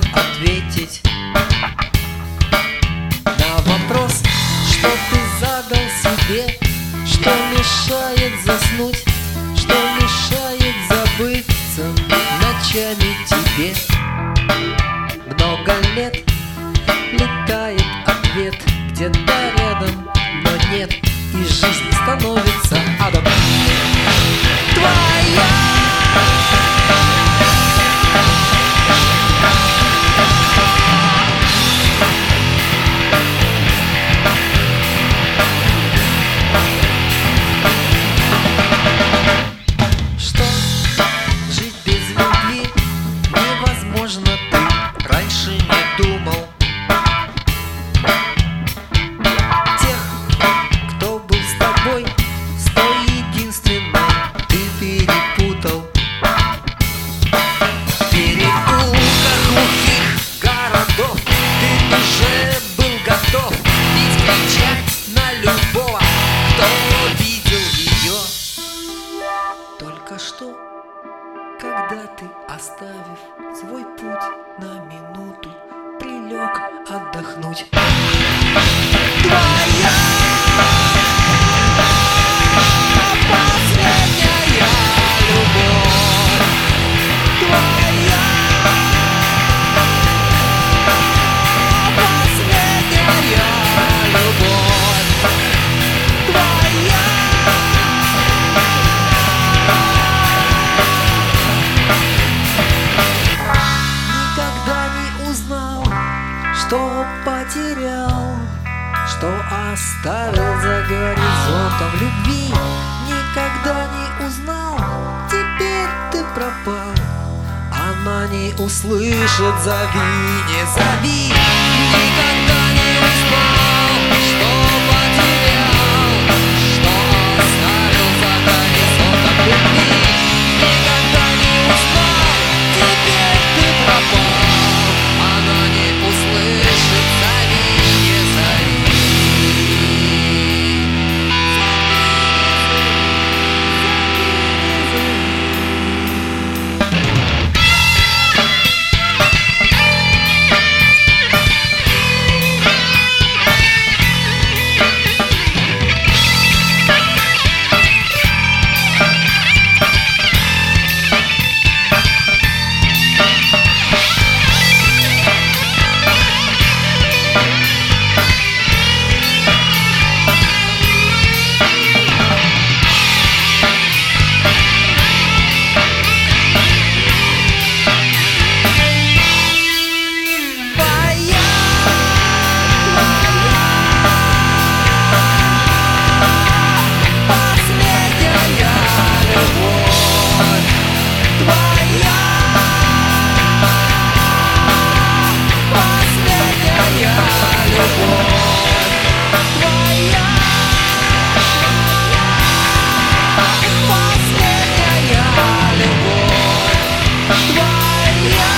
ответить на вопрос, что ты задал себе, что мешает заснуть, что мешает забыться ночами тебе. Много лет летает ответ где-то рядом, но нет, и жизнь становится адом. Твоя что жить без любви невозможно, ты раньше не думал. Тех, кто был с тобой, с той единственной ты перепутал. В переулках глухих городов ты уже был готов бить, кричать на любого, кто видел ее. Только что, когда ты, оставив свой путь на минуту, прилег отдохнуть. Твоя последняя любовь, твоя последняя любовь, твоя. Никогда не узнал, что потерял, что оставил за горизонтом любви. Никогда не узнал, теперь ты пропал. Она не услышит, зови, не зови. Никогда не узнал, что потерял, что оставил за горизонтом любви. Никогда не узнал, теперь ты пропал. Она не услышит, зови, не зови. Твоя